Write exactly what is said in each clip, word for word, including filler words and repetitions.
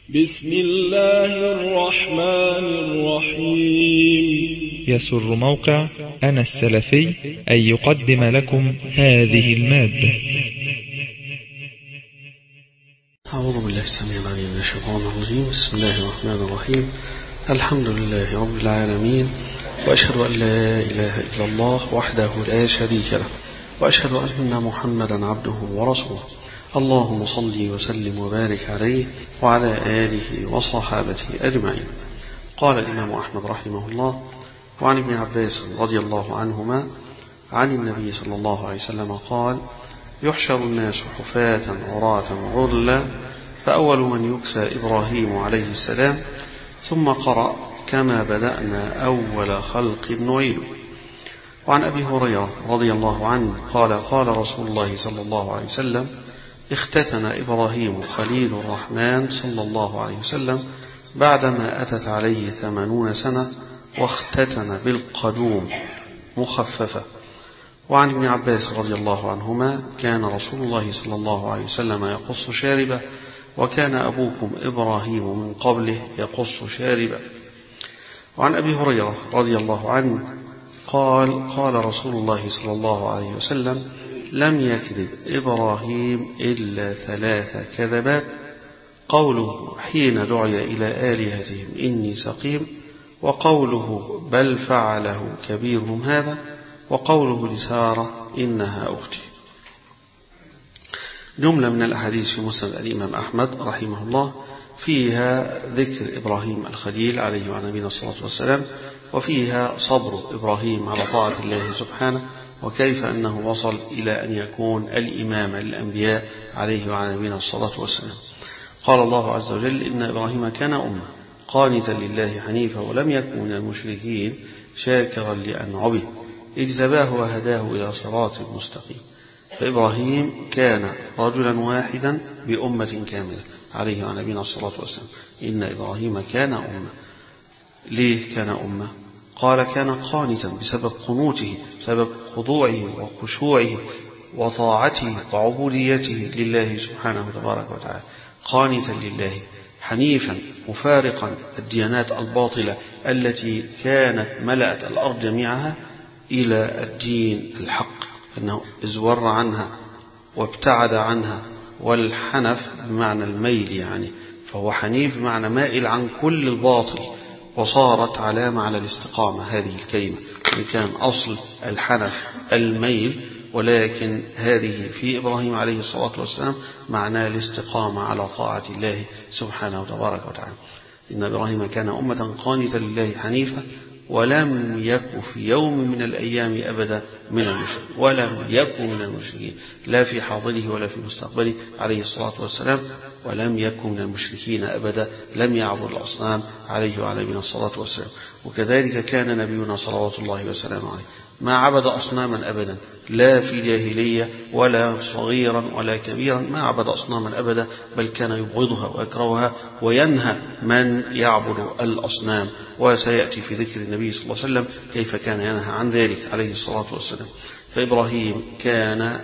بسم الله الرحمن الرحيم. يسر موقع أنا السلفي أن يقدم لكم هذه المادة. أعوذ بالله السميع العليم من الشيطان الرجيم. بسم الله الرحمن الرحيم. الحمد لله رب العالمين، وأشهد أن لا إله إلا الله وحده لا شريك له، وأشهد أن محمدا عبده ورسوله. اللهم صل وسلم وبارك عليه وعلى آله وصحابته أجمعين. قال الإمام أحمد رحمه الله: وعن ابن عباس رضي الله عنهما عن النبي صلى الله عليه وسلم قال: يحشر الناس حفاة عراة غرلا، فأول من يكسى إبراهيم عليه السلام، ثم قرأ: كما بدأنا أول خلق نعيد. وعن أبي هريرة رضي الله عنه قال: قال رسول الله صلى الله عليه وسلم: اختتن إبراهيم خليل الرحمن صلى الله عليه وسلم بعدما أتت عليه ثمانون سنة، واختتن بالقدوم مخففة. وعن ابن عباس رضي الله عنهما: كان رسول الله صلى الله عليه وسلم يقص شاربه، وكان أبوكم إبراهيم من قبله يقص شاربه. وعن أبي هريرة رضي الله عنه قال: قال رسول الله صلى الله عليه وسلم: لم يكذب إبراهيم إلا ثلاث كذبات: قوله حين دعي إلى آلهتهم إني سقيم، وقوله بل فعله كبيرهم هذا، وقوله لسارة إنها أختي. جملة من الأحاديث في مسند الإمام أحمد رحمه الله فيها ذكر إبراهيم الخليل عليه وعلى نبينا الصلاة والسلام، وفيها صبر إبراهيم على طاعة الله سبحانه، وكيف أنه وصل إلى أن يكون الإمام للأنبياء عليه وعلى نبينا الصلاة والسلام. قال الله عز وجل: إن إبراهيم كان أمة قانتا لله حنيفا ولم يكن من المشركين شاكرا لأنعمه اجتباه وهداه إلى صراط مستقيم. فإبراهيم كان رجلا واحدا بأمة كاملة عليه وعلى نبينا الصلاة والسلام. إن إبراهيم كان أمة. ليه كان أمة؟ قال: كان قانتا بسبب قنوته، بسبب خضوعه وخشوعه وطاعته وعبوديته لله سبحانه تبارك وتعالى، قانتا لله حنيفا مفارقا الديانات الباطلة التي كانت ملأت الأرض جميعها إلى الدين الحق، أنه ازور عنها وابتعد عنها. والحنف بمعنى الميل، يعني فهو حنيف بمعنى مائل عن كل الباطل، وصارت علامة على الاستقامة هذه الكلمة، اللي كان أصل الحنف الميل، ولكن هذه في إبراهيم عليه الصلاة والسلام معناه الاستقامة على طاعة الله سبحانه وتبارك وتعالى. إن إبراهيم كان أمة قانتا لله حنيفا ولم يكن في يوم من الأيام أبدا من المشركين، ولم يكن من المشركين لا في حاضره ولا في مستقبله عليه الصلاة والسلام، ولم يكن من المشركين أبدا، لم يعبد الأصنام عليه وعلى نبينا الصلاة والسلام. وكذلك كان نبينا صلوات الله وسلامه عليه ما عبد أصناما أبدا، لا في جاهلية ولا صغيرا ولا كبيرا، ما عبد أصناما أبدا، بل كان يبغضها ويكرهها وينهى من يعبد الأصنام. وسيأتي في ذكر النبي صلى الله عليه وسلم كيف كان ينهى عن ذلك عليه الصلاة والسلام. فإبراهيم كان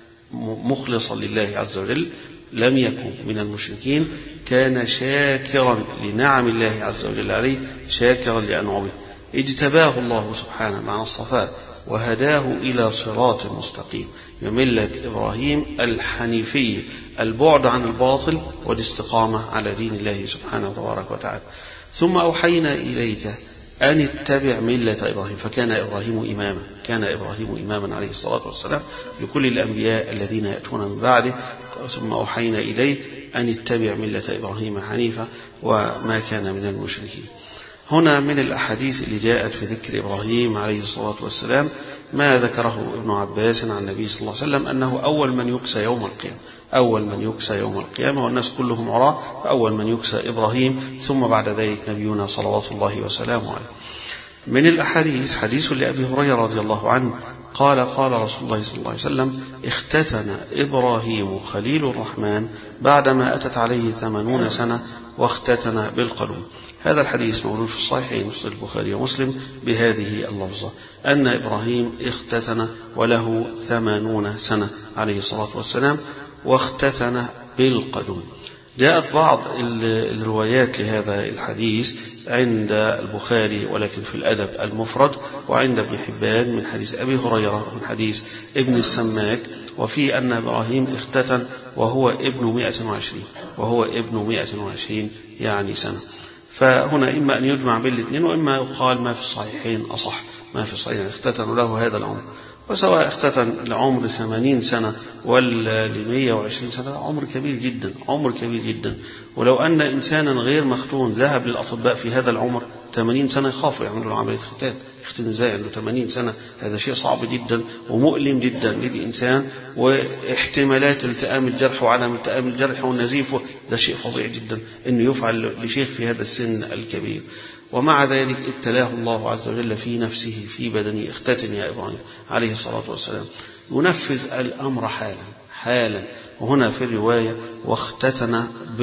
مخلصا لله عز وجل، لم يكن من المشركين، كان شاكرا لنعم الله عز وجل عليه، شاكرا لأنعمه اجتباه الله سبحانه معنى الصفاء، وهداه إلى صراط مستقيم، بملة إبراهيم الحنيفية، البعد عن الباطل والاستقامة على دين الله سبحانه وتبارك وتعالى. ثم أوحينا إليك أن اتبع ملة إبراهيم. فكان إبراهيم إماما، كان إبراهيم إماما عليه الصلاة والسلام لكل الأنبياء الذين يأتون من بعده. ثم أوحينا إليه أن اتبع ملة إبراهيم حنيفا وما كان من المشركين. هنا من الأحاديث اللي جاءت في ذكر إبراهيم عليه الصلاة والسلام ما ذكره ابن عباس عن النبي صلى الله عليه وسلم أنه أول من يكسى يوم القيامة، أول من يكسى يوم القيامة، والناس كلهم عراة، فأول من يكسى إبراهيم، ثم بعد ذلك نبينا صلوات الله وسلامه عليه. من الأحاديث حديث لأبي هريرة رضي الله عنه قال: قال رسول الله صلى الله عليه وسلم: اختتن إبراهيم خليل الرحمن بعدما أتت عليه ثمانون سنة، واختتن بالقدوم. هذا الحديث موجود في الصحيحين مثل البخاري ومسلم بهذه اللفظة، أن إبراهيم اختتن وله ثمانون سنة عليه الصلاة والسلام، واختتن بالقدوم. جاءت بعض الروايات لهذا الحديث عند البخاري ولكن في الأدب المفرد، وعند ابن حبان من حديث أبي هريرة من حديث ابن السماك، وفي أن إبراهيم اختتن وهو ابن مئة وعشرين وهو ابن مئة وعشرين يعني سنة. فهنا إما أن يجمع بين الاثنين، وإما يقال ما في الصحيحين أصح، ما في الصحيحين اختتن له هذا العمر. وسواء اختتن لعمر ثمانين سنة ولا لمية وعشرين سنة، عمر كبير جدا، عمر كبير جدا. ولو أن إنسانا غير مختون ذهب للأطباء في هذا العمر ثمانين سنة يخافوا يعملوا له عملية ختان، يختن ازاي عنده ثمانين سنة؟ هذا شيء صعب جدا ومؤلم جدا للإنسان، واحتمالات التئام الجرح وعدم التئام الجرح والنزيف ده شيء فظيع جدا إنه يفعل لشيخ في هذا السن الكبير. ومع ذلك ابتلاه الله عز وجل في نفسه في بدنه، اختتن يا إبراهيم عليه الصلاة والسلام. ينفذ الأمر حالا حالا. وهنا في الرواية واختتن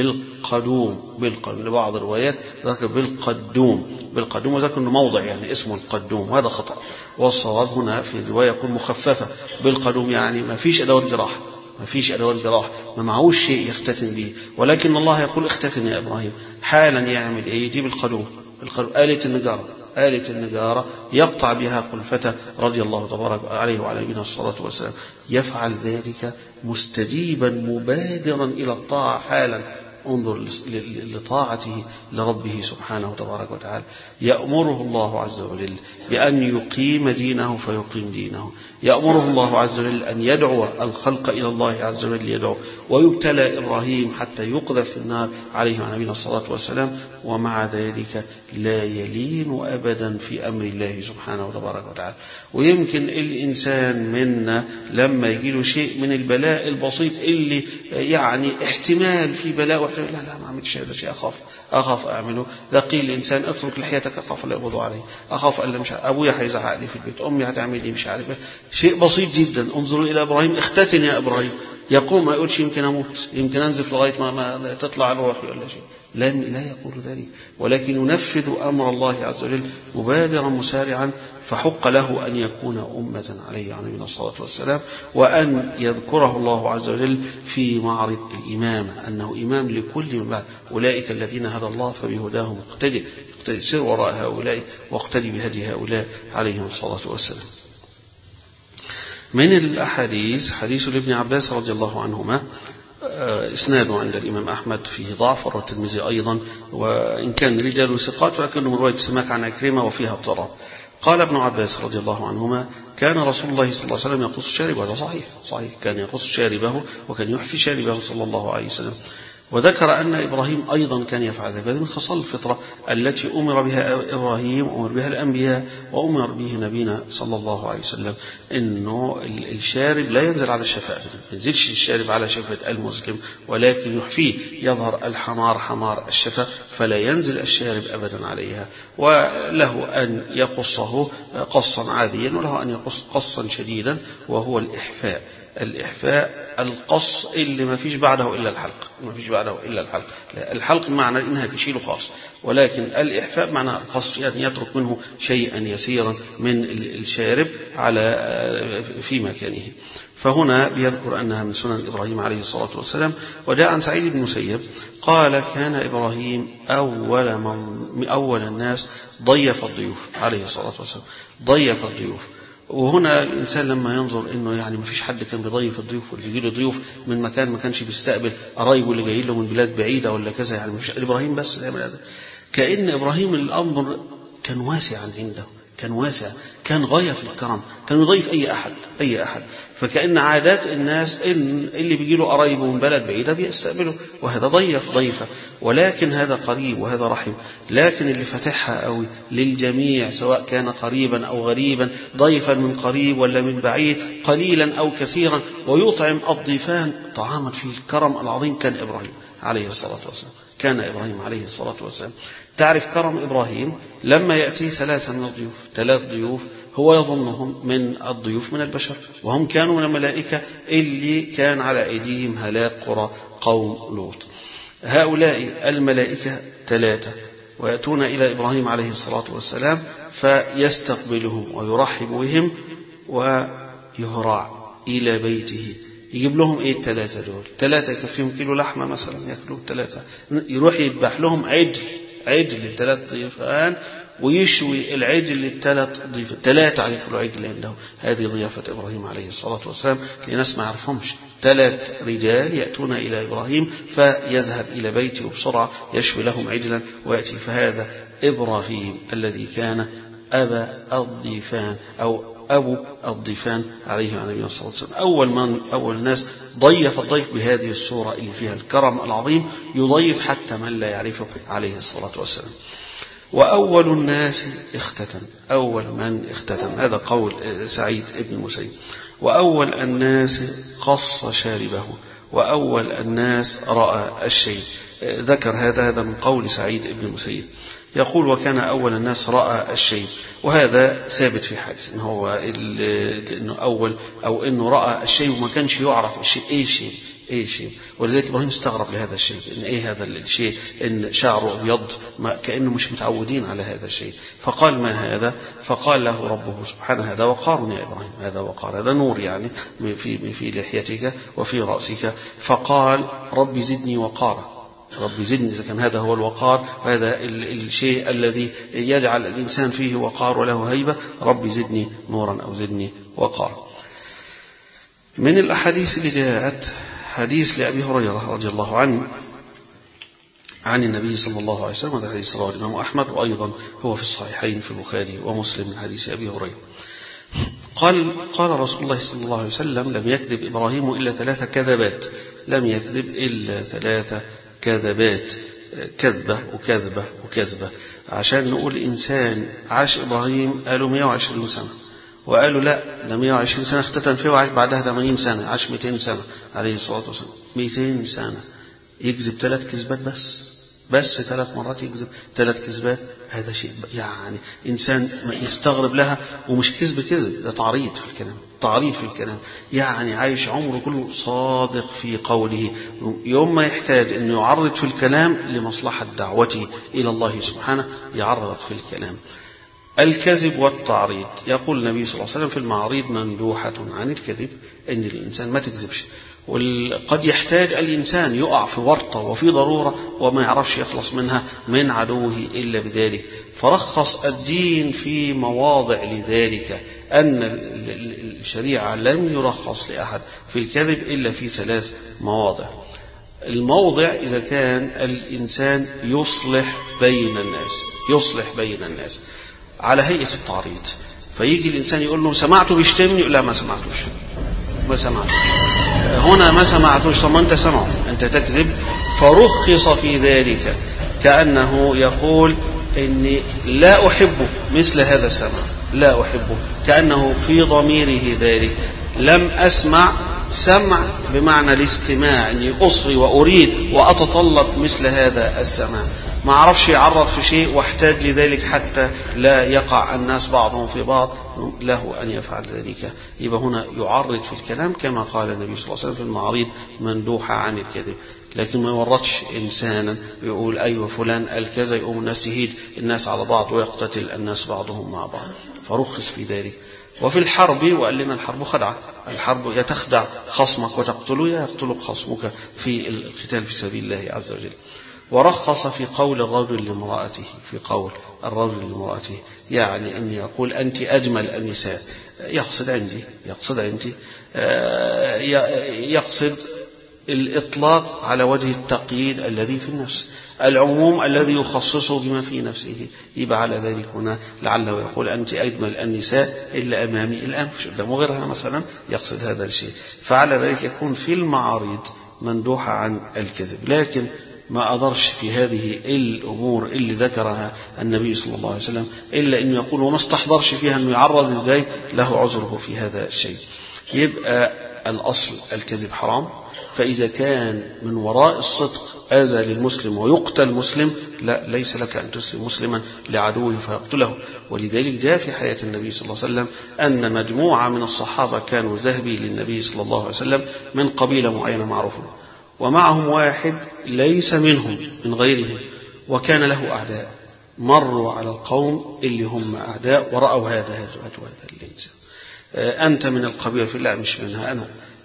بالقدوم، بالقدوم لبعض الروايات ذكر بالقدوم بالقدوم وذكر انه موضع يعني اسمه القدوم، وهذا خطأ. والصواب هنا في الرواية يكون مخففة بالقدوم، يعني ما فيش أدوات جراح، ما فيش أدوات جراح، ما معهوش شيء يختتن به، ولكن الله يقول اختتن يا إبراهيم. حالا يعمل ايه؟ يجيب القدوم، آلة النجارة، آلة النجارة يقطع بها قلفته رضي الله تبارك عليه وعلى نبينا الصلاة والسلام. يفعل ذلك مستجيبا مبادرا إلى الطاعة حالا. انظر لطاعته لربه سبحانه تبارك وتعالى. يأمره الله عز وجل بأن يقيم دينه فيقيم دينه، يأمره الله عز وجل أن يدعو الخلق إلى الله عز وجل يدعو، ويبتلى إبراهيم حتى يقذف في النار عليه وعلى نبينا الصلاة والسلام، ومع ذلك لا يلين أبدا في أمر الله سبحانه تبارك وتعالى. ويمكن الإنسان منا لما يجيله شيء من البلاء البسيط اللي يعني احتمال في بلاء، لا لا ما عملتش هذا شيء، أخاف أخاف أعمله. ذا قيل الإنسان اترك لحيتك أخاف لا يقبضوا عليه، أخاف ألا مش أبويا هيزعق لي في البيت، أمي هتعمل لي مش عارف، شيء بسيط جدا. انظروا إلى إبراهيم، اختتن يا إبراهيم. يقوم ما يقولش يمكن أموت، يمكن أنزف لغاية ما, ما تطلع الروح ولا شيء، لا لا يقول ذلك، ولكن ينفذ أمر الله عز وجل مبادرا مسارعا. فحق له أن يكون أمة عليه عليه الصلاة والسلام، وأن يذكره الله عز وجل في معرض الإمامة، أنه إمام لكل من بعد. أولئك الذين هدى الله فبهداهم اقتدي، سر وراء هؤلاء واقتدي بهدي هؤلاء عليهم الصلاة والسلام. من الأحاديث حديث لابن عباس رضي الله عنهما، إسناده عند الإمام أحمد فيه ضعف، والترمذي أيضا، وإن كان رجال ثقات ولكنه من رواية سماك عن عكرمة وفيها اضطراب. قال ابن عباس رضي الله عنهما: كان رسول الله صلى الله عليه وسلم يقص شاربه. هذا صحيح صحيح، كان يقص شاربه وكان يحفي شاربه صلى الله عليه وسلم. وذكر أن إبراهيم أيضا كان يفعل ذلك. هذه من خصال الفطرة التي أمر بها إبراهيم، أمر بها الأنبياء، وأمر به نبينا صلى الله عليه وسلم، إنه الشارب لا ينزل على الشفاء، ما ينزلش الشارب على شفة المسلم، ولكن يحفيه، يظهر الحمار حمار الشفة فلا ينزل الشارب أبدا عليها. وله أن يقصه قصا عاديا، وله أن يقص قصا شديدا، وهو الإحفاء. الإحفاء القص اللي ما فيش بعده إلا الحلق، ما فيش بعده إلا الحلق. الحلق معنى إنها تشيله خاص، ولكن الإحفاء معنى القص، يعني يترك منه شيئا يسيرا من الشارب على في مكانه. فهنا بيذكر أنها من سنن إبراهيم عليه الصلاة والسلام. وجاء عن سعيد بن مسيب قال: كان إبراهيم أول من أول الناس ضيف الضيوف عليه الصلاة والسلام، ضيف الضيوف. وهنا الإنسان لما ينظر إنه يعني ما فيش حد كان بيضيف الضيوف، واللي يجي له ضيوف من مكان ما كانش بيستقبل قرايبه اللي جايين له من بلاد بعيدة ولا كذا، يعني مش إبراهيم بس اللي يعمل هذا. كأن إبراهيم الأمر كان واسعا عنده، كان واسع، كان غاية في الكرم، كان يضيف أي أحد أي أحد. فكأن عادات الناس إن اللي بيجي له قرايبه من بلد بعيدة بيستقبله، وهذا ضيف ضيفة، ولكن هذا قريب وهذا رحم. لكن اللي فتحها قوي للجميع سواء كان قريبا أو غريبا، ضيفا من قريب ولا من بعيد، قليلا أو كثيرا، ويطعم الضيفان طعاما فيه الكرم العظيم، كان إبراهيم عليه الصلاة والسلام، كان إبراهيم عليه الصلاة والسلام. تعرف كرم إبراهيم لما يأتي ثلاثة من الضيوف، ثلاث ضيوف هو يظنهم من الضيوف من البشر، وهم كانوا من الملائكة اللي كان على أيديهم هلاك قرى قوم لوط. هؤلاء الملائكة ثلاثة، ويأتون إلى إبراهيم عليه الصلاة والسلام فيستقبلهم ويرحب بهم ويهرع إلى بيته يجيب لهم ايه الثلاثة دول؟ ثلاثة يكفيهم كيلو لحمة مثلا ياكلوا ثلاثة، يروح يذبح لهم عجل عجل للثلاث ضيفان ويشوي العجل للثلاث ضيفان، ثلاثة ياكلوا عجل عنده. هذه ضيافة إبراهيم عليه الصلاة والسلام لناس ما يعرفهمش. ثلاث رجال يأتون إلى إبراهيم فيذهب إلى بيته وبسرعة يشوي لهم عجلا ويأتي. فهذا إبراهيم الذي كان أبا الضيفان أو أبو الضيفان عليه وعلى نبينا الصلاة والسلام. أول من أول الناس ضيف الضيف بهذه الصورة اللي فيها الكرم العظيم، يضيف حتى من لا يعرفه عليه الصلاة والسلام. وأول الناس اختتن، أول من اختتن، هذا قول سعيد بن المسيب. وأول الناس قص شاربه، وأول الناس رأى الشيب. ذكر هذا هذا من قول سعيد بن المسيب. يقول وكان أول الناس رأى الشيب، وهذا ثابت في حديث إن هو إنه أول أو إنه رأى الشيب وما كانش يعرف الشيء إيه الشيء إيه الشيء. ولذلك إبراهيم استغرب لهذا الشيء، إن إيه هذا الشيء، إن شعره أبيض كأنه مش متعودين على هذا الشيء. فقال ما هذا؟ فقال له ربه سبحانه هذا وقار يا إبراهيم، هذا وقار، هذا نور يعني في في لحيتك وفي رأسك. فقال ربي زدني وقارا، ربي زدني، إذا كان هذا هو الوقار وهذا الشيء الذي يجعل الإنسان فيه وقار وله هيبة، ربي زدني نورا أو زدني وقارا. من الأحاديث اللي جاءت حديث لأبي هريرة رضي الله عنه عن النبي صلى الله عليه وسلم، هذا حديث رواه الإمام أحمد وأيضا هو في الصحيحين في البخاري ومسلم من حديث أبي هريرة. قال قال رسول الله صلى الله عليه وسلم لم يكذب إبراهيم إلا ثلاث كذبات، لم يكذب إلا ثلاث كذبات، كذبة وكذبة وكذبة. عشان نقول إنسان عاش إبراهيم قالوا مئة وعشرين سنة، وقالوا لا ده مئة وعشرين سنة اختتن فيه وعاش بعدها ثمانين سنة، عاش مئتين سنة عليه الصلاة والسلام. مئتين سنة يكذب ثلاث كذبات بس بس ثلاث مرات يكذب ثلاث كذبات. هذا شيء يعني إنسان يستغرب لها، ومش كذب كذب، ده تعريض في الكلام، تعريض في الكلام. يعني عايش عمره كله صادق في قوله، يوم ما يحتاج أنه يعرض في الكلام لمصلحة دعوته إلى الله سبحانه يعرض في الكلام. الكذب والتعريض، يقول النبي صلى الله عليه وسلم في المعاريض مندوحة عن الكذب، أن الإنسان ما تكذبش. وقد يحتاج الإنسان يقع في ورطة وفي ضرورة وما يعرفش يخلص منها من عدوه إلا بذلك، فرخص الدين في مواضع لذلك، أن الشريعة لم يرخص لأحد في الكذب إلا في ثلاث مواضع. الموضع إذا كان الإنسان يصلح بين الناس، يصلح بين الناس على هيئة التعريض، فيجي الإنسان يقول له سمعته بيشتمني، لا ما سمعتوش ما سمعتوش هنا ما سمعتوش، طب ما أنت سمعه، أنت تكذب. فرخص في ذلك، كأنه يقول إني لا أحب مثل هذا السمع، لا أحبه، كأنه في ضميره ذلك. لم أسمع، سمع بمعنى الاستماع، أني أصغي وأريد وأتطلب مثل هذا السماع. ما عرفش يعرض في شيء واحتاج لذلك حتى لا يقع الناس بعضهم في بعض، له أن يفعل ذلك. يبقى هنا يعرض في الكلام كما قال النبي صلى الله عليه وسلم في المعاريض مندوحة عن الكذب، لكن ما يورطش إنسانا يقول أيوة فلان قال كذا، يقوم الناس تهيد الناس على بعض ويقتتل الناس بعضهم مع بعض، فرخص في ذلك. وفي الحرب، وقال لنا الحرب خدعة، الحرب يتخدع خصمك وتقتله، يقتلك خصمك في القتال في سبيل الله عز وجل. ورخص في قول الرجل لامرأته، في قول الرجل لامرأته، يعني أن يقول أنت أجمل النساء، يقصد عندي يقصد عندي يقصد الإطلاق على وجه التقييد الذي في النفس، العموم الذي يخصصه بما في نفسه. يبقى على ذلك هنا لعله يقول أنت أجمل النساء إلا أمامي الآن، مش قدامه غيرها مثلا، يقصد هذا الشيء. فعلى ذلك يكون في المعارض مندوحة عن الكذب. لكن ما أضرش في هذه الأمور اللي ذكرها النبي صلى الله عليه وسلم إلا أنه يقول وما استحضرش فيها أنه يعرض إزاي، له عذره في هذا الشيء. يبقى الأصل الكذب حرام، فإذا كان من وراء الصدق آذى للمسلم ويقتل مسلم، لا، ليس لك أن تسلم مسلما لعدوه فيقتله. ولذلك جاء في حياة النبي صلى الله عليه وسلم أن مجموعة من الصحابة كانوا ذهبي للنبي صلى الله عليه وسلم من قبيلة معينة معروفة، ومعهم واحد ليس منهم من غيرهم، وكان له أعداء، مروا على القوم اللي هم أعداء ورأوا هذا هذا هذا الإنسان، أنت من القبيلة، في لا مش منها أنا،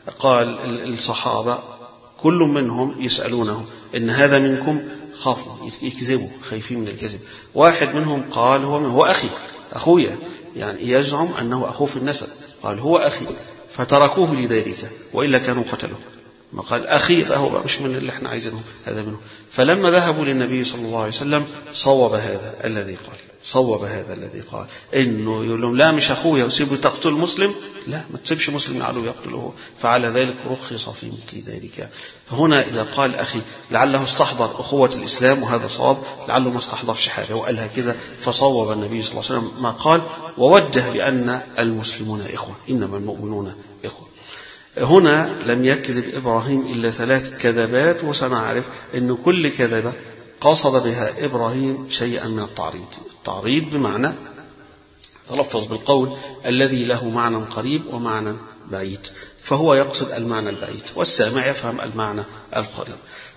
قال الصحابة كل منهم يسألونه إن هذا منكم، خافوا يكذبوا، خايفين من الكذب. واحد منهم قال هو من هو أخي أخويا، يعني يزعم أنه أخوه في النسب، قال هو أخي، فتركوه لذلك وإلا كانوا قتلوه. ما قال أخي هو مش من اللي احنا عايزينه، هذا منه. فلما ذهبوا للنبي صلى الله عليه وسلم صوب هذا الذي قال صوب هذا الذي قال إنه يقول لهم لا مش أخويا وسيبوا تقتل مسلم، لا ما تسيبش مسلم يعلو يقتله، فعلى ذلك رخص في مثل ذلك. هنا إذا قال أخي لعله استحضر أخوة الإسلام وهذا صواب، لعله ما استحضرش حاجة وقالها كذا، فصوب النبي صلى الله عليه وسلم ما قال ووجه بأن المسلمون إخوة إنما المؤمنون إخوة. هنا لم يكذب إبراهيم إلا ثلاث كذبات، وسنعرف أن كل كذبة قصد بها إبراهيم شيئا من التعريض. التعريض بمعنى تلفظ بالقول الذي له معنى قريب ومعنى بعيد، فهو يقصد المعنى البعيد والسامع يفهم المعنى القريب.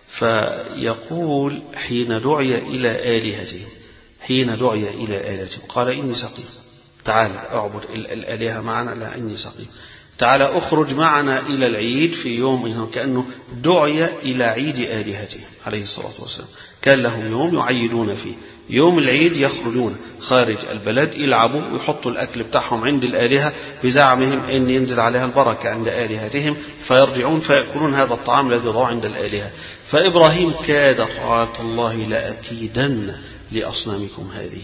فيقول حين دعي إلى آلهته حين دعي إلى آلهته قال إني سقيم، تعالى اعبد الآلهة معنا، لا إني سقيم، تعالى أخرج معنا إلى العيد في يوم، كأنه دعي إلى عيد آلهته عليه الصلاة والسلام. كان لهم يوم يعيدون فيه، يوم العيد يخرجون خارج البلد يلعبوا ويحطوا الأكل بتاعهم عند الآلهة بزعمهم أن ينزل عليها البركة عند آلهتهم، فيرجعون فيأكلون هذا الطعام الذي ضاع عند الآلهة. فإبراهيم كاد قال الله لأكيدن لأصنامكم هذه،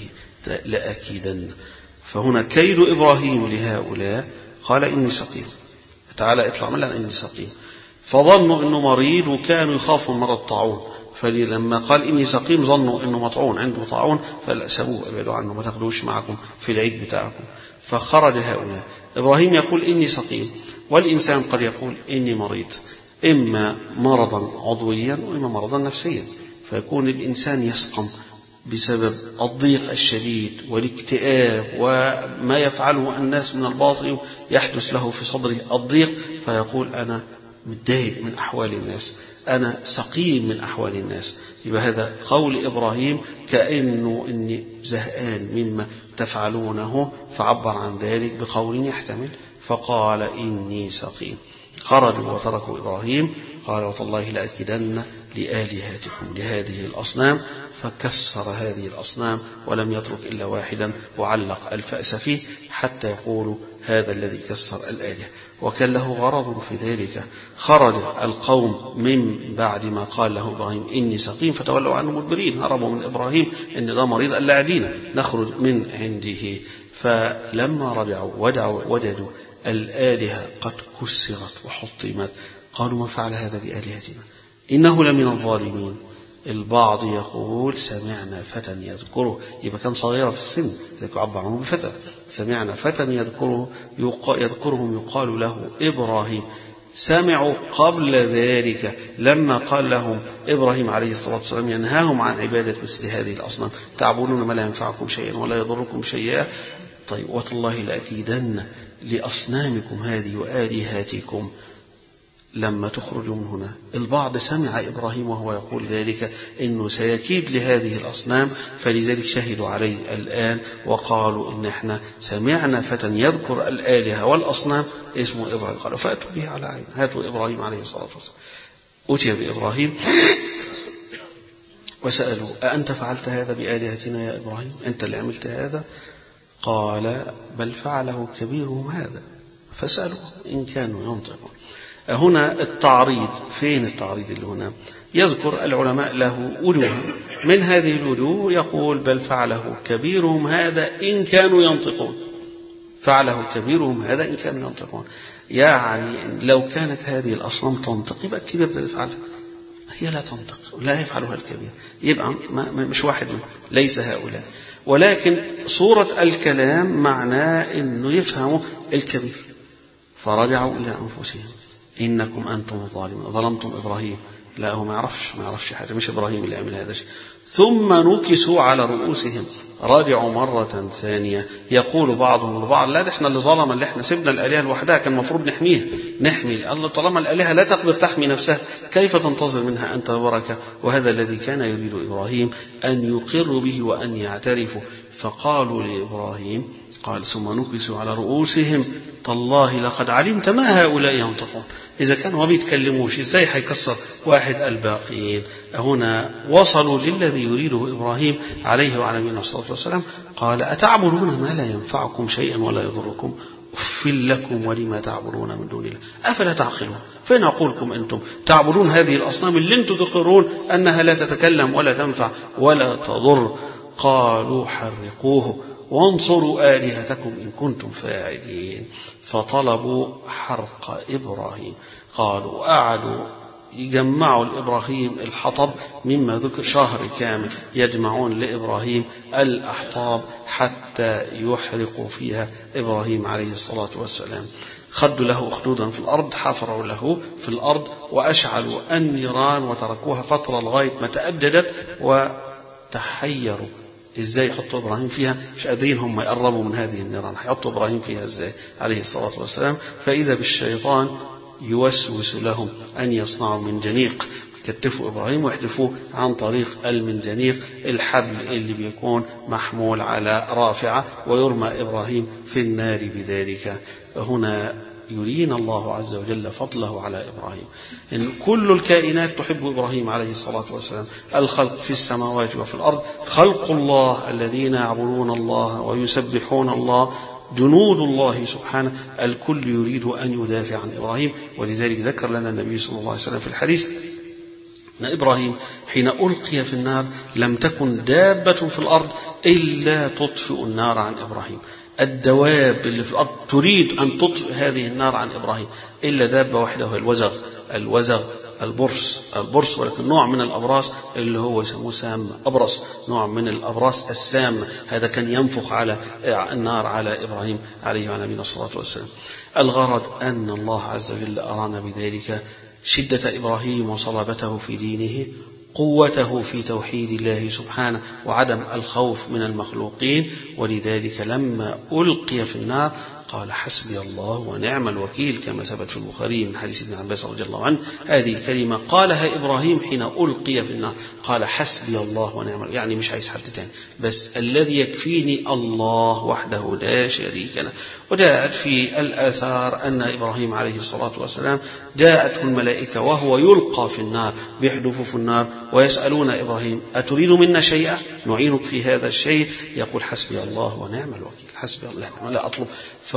لأكيدن. فهنا كيد إبراهيم لهؤلاء قال إني سقيم، تعالى اطلع من لأن إني سقيم. فظنوا أنه مريض وكانوا يخافوا من مرض الطاعون، فلما قال إني سقيم ظنوا أنه مطعون عنده طاعون، فسابوه أبعدوا عنه ما تاخدوش معكم في العيد بتاعكم. فخرج هؤلاء. إبراهيم يقول إني سقيم، والإنسان قد يقول إني مريض، إما مرضا عضويا وإما مرضا نفسيا، فيكون الإنسان يسقم بسبب الضيق الشديد والاكتئاب وما يفعله الناس من الباطل، يحدث له في صدره الضيق، فيقول أنا متضايق من أحوال الناس، أنا سقيم من أحوال الناس. يبقى هذا قول إبراهيم كأنه إني زهقان مما تفعلونه، فعبر عن ذلك بقول يحتمل، فقال إني سقيم. خرجوا وتركوا إبراهيم، قال وتالله لأكيدن لآلهتكم لهذه الأصنام، فكسر هذه الأصنام ولم يترك إلا واحدا وعلق الفأس فيه حتى يقولوا هذا الذي كسر الآلهة. وكان له غرض في ذلك. خرج القوم من بعد ما قال له إبراهيم إني سقيم فتولوا عنه مدبرين، هربوا من إبراهيم إن ده مريض، قال لا عدينا نخرج من عنده. فلما رجعوا ودعوا وجدوا الآلهة قد كسرت وحطمت، قالوا ما فعل هذا بآلهتنا إنه لمن الظالمين. البعض يقول سمعنا فتى يذكره، يبقى كان صغيرا في السن يعبر عنه بفتى، سمعنا فتى يذكره يذكرهم يقال له إبراهيم. سمعوا قبل ذلك لما قال لهم إبراهيم عليه الصلاة والسلام ينهاهم عن عبادة مثل هذه الأصنام، تعبدون ما لا ينفعكم شيئا ولا يضركم شيئا. طيب وتالله لأكيدن لأصنامكم هذه وآلهاتكم لما تخرجوا من هنا. البعض سمع إبراهيم وهو يقول ذلك إنه سيكيد لهذه الأصنام، فلذلك شهدوا عليه الآن وقالوا إن إحنا سمعنا فتى يذكر الآلهة والأصنام اسمه إبراهيم. قالوا فأتوا به على عين، هاتوا إبراهيم عليه الصلاة والسلام. أتي بإبراهيم وسألوا أأنت فعلت هذا بآلهتنا يا إبراهيم؟ أنت اللي عملت هذا؟ قال بل فعله كبيرهم هذا فسألوا إن كانوا ينطقون. هنا التعريض، فين التعريض اللي هنا؟ يذكر العلماء له وجوه، من هذه الوجوه يقول بل فعله كبيرهم هذا إن كانوا ينطقون، فعله كبيرهم هذا إن كانوا ينطقون، يعني لو كانت هذه الأصنام تنطق يبقى الكبير ده اللي فعلها، هي لا تنطق لا يفعلها الكبير، يبقى مش واحد منهم، ليس هؤلاء. ولكن صورة الكلام معناه إنه يفهموا الكبير. فرجعوا إلى أنفسهم إنكم أنتم الظالمون، ظلمتم إبراهيم. لا هو ما يعرفش ما يعرفش حاجة، مش إبراهيم اللي عمل هذا الشيء. ثم نكسوا على رؤوسهم، رجعوا مرة ثانية. يقول بعضهم لبعض لا ده احنا اللي ظلم، اللي احنا سيبنا الآلهة لوحدها، كان المفروض نحميها نحمي الله، طالما الآلهة لا تقدر تحمي نفسها كيف تنتظر منها أنت بركة؟ وهذا الذي كان يريد إبراهيم أن يقروا به وأن يعترفوا. فقالوا لإبراهيم قال ثم نكسوا على رؤوسهم، تالله لقد علمت ما هؤلاء ينطقون. إذا كانوا ما بيتكلموش إزاي هيكسر واحد الباقين؟ هنا وصلوا للذي يريده إبراهيم عليه وعلى نبينا الصلاة والسلام. قال أتعبدون ما لا ينفعكم شيئا ولا يضركم أف لكم ولما تعبدون من دون الله أفلا تعقلون. فين عقولكم أنتم تعبدون هذه الأصنام اللي أنتم تقرون أنها لا تتكلم ولا تنفع ولا تضر؟ قالوا حرقوه وانصروا آلهتكم إن كنتم فاعلين. فطلبوا حرق إبراهيم. قالوا قعدوا يجمعوا لإبراهيم الحطب مما ذكر شهر كامل، يجمعون لإبراهيم الأحطاب حتى يحرقوا فيها إبراهيم عليه الصلاة والسلام. خدوا له أخدودا في الأرض، حفروا له في الأرض وأشعلوا النيران وتركوها فترة لغاية ما تأججت وتحيروا ازاي يحطوا ابراهيم فيها، مش قادرين هم يقربوا من هذه النيران، هيحطوا ابراهيم فيها ازاي عليه الصلاه والسلام؟ فاذا بالشيطان يوسوس لهم ان يصنعوا منجنيق يكتفوا ابراهيم ويحدفوه عن طريق المنجنيق، الحبل اللي بيكون محمول على رافعه، ويرمى ابراهيم في النار بذلك. فهنا يرينا الله عز وجل فضله على إبراهيم، إن كل الكائنات تحب إبراهيم عليه الصلاة والسلام، الخلق في السماوات وفي الأرض، خلق الله الذين يعبدون الله ويسبحون الله، جنود الله سبحانه، الكل يريد أن يدافع عن إبراهيم. ولذلك ذكر لنا النبي صلى الله عليه وسلم في الحديث أن إبراهيم حين ألقي في النار لم تكن دابة في الأرض إلا تطفئ النار عن إبراهيم. الدواب اللي في الأرض تريد أن تطفئ هذه النار عن إبراهيم إلا دابة واحدة وهي الوزغ. الوزغ البرص البرص ولكن نوع من الأبراص اللي هو يسموه سام أبرص، نوع من الأبراص السامة، هذا كان ينفخ على النار على إبراهيم عليه وعلى نبينا الصلاة والسلام. الغرض أن الله عز وجل أرانا بذلك شدة إبراهيم وصلابته في دينه، قوته في توحيد الله سبحانه، وعدم الخوف من المخلوقين. ولذلك لما ألقي في النار قال حسبي الله ونعم الوكيل، كما ثبت في البخاري من حديث ابن عباس رضي الله عنه. هذه الكلمة قالها إبراهيم حين ألقي في النار، قال حسبي الله ونعم الوكيل، يعني مش عايز حد تاني، بس الذي يكفيني الله وحده لا شريك له. وجاءت في الآثار أن إبراهيم عليه الصلاة والسلام جاءته الملائكة وهو يلقى في النار بيحدفوا في النار ويسألون إبراهيم أتريد منا شيئا نعينك في هذا الشيء؟ يقول حسبي الله ونعم الوكيل، حسبي الله لا أطلب.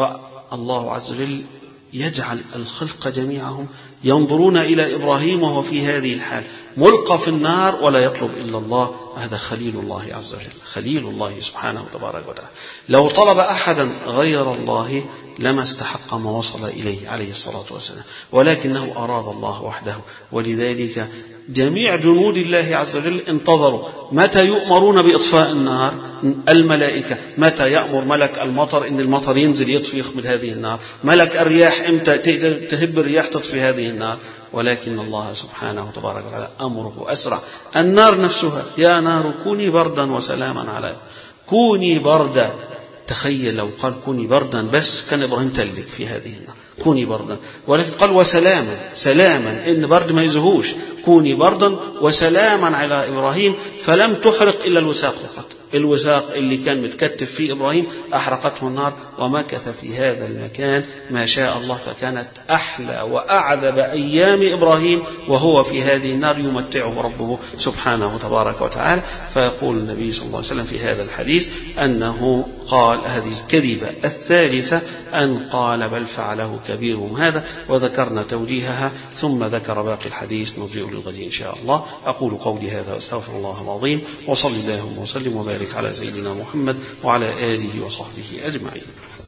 فالله عز وجل يجعل الخلق جميعهم ينظرون إلى إبراهيم وهو في هذه الحال ملقى في النار ولا يطلب إلا الله. هذا خليل الله عز وجل، خليل الله سبحانه وتبارك وتعالى. لو طلب أحدا غير الله لما استحق ما وصل إليه عليه الصلاة والسلام، ولكنه أراد الله وحده. ولذلك جميع جنود الله عز وجل انتظروا متى يؤمرون بإطفاء النار. الملائكة متى يأمر ملك المطر إن المطر ينزل يطفي يخمد هذه النار، ملك الرياح إمتى تهب الرياح تطفي هذه النار. ولكن الله سبحانه وتبارك وتعالى أمره أسرع. النار نفسها يا نار كوني بردا وسلاما على كوني بردا. تخيل لو قال كوني بردا بس كان إبراهيم تلك في هذه النار، كوني بردا، ولكن قال وسلاما، سلاما إن برد ما يزهوش، كوني بردا وسلاما على إبراهيم. فلم تحرق إلا الوساق فقط، الوساق اللي كان متكتف فيه إبراهيم أحرقته النار، ومكث في هذا المكان ما شاء الله. فكانت أحلى وأعذب أيام إبراهيم وهو في هذه النار يمتعه ربه سبحانه وتبارك وتعالى. فيقول النبي صلى الله عليه وسلم في هذا الحديث أنه قال هذه الكذبة الثالثة أن قال بل فعله كبيرهم هذا، وذكرنا توجيهها ثم ذكر باقي الحديث نرجئ للغد إن شاء الله. أقول قولي هذا واستغفر الله العظيم، وصلي اللهم وسلم وبارك على سيدنا محمد وعلى آله وصحبه أجمعين.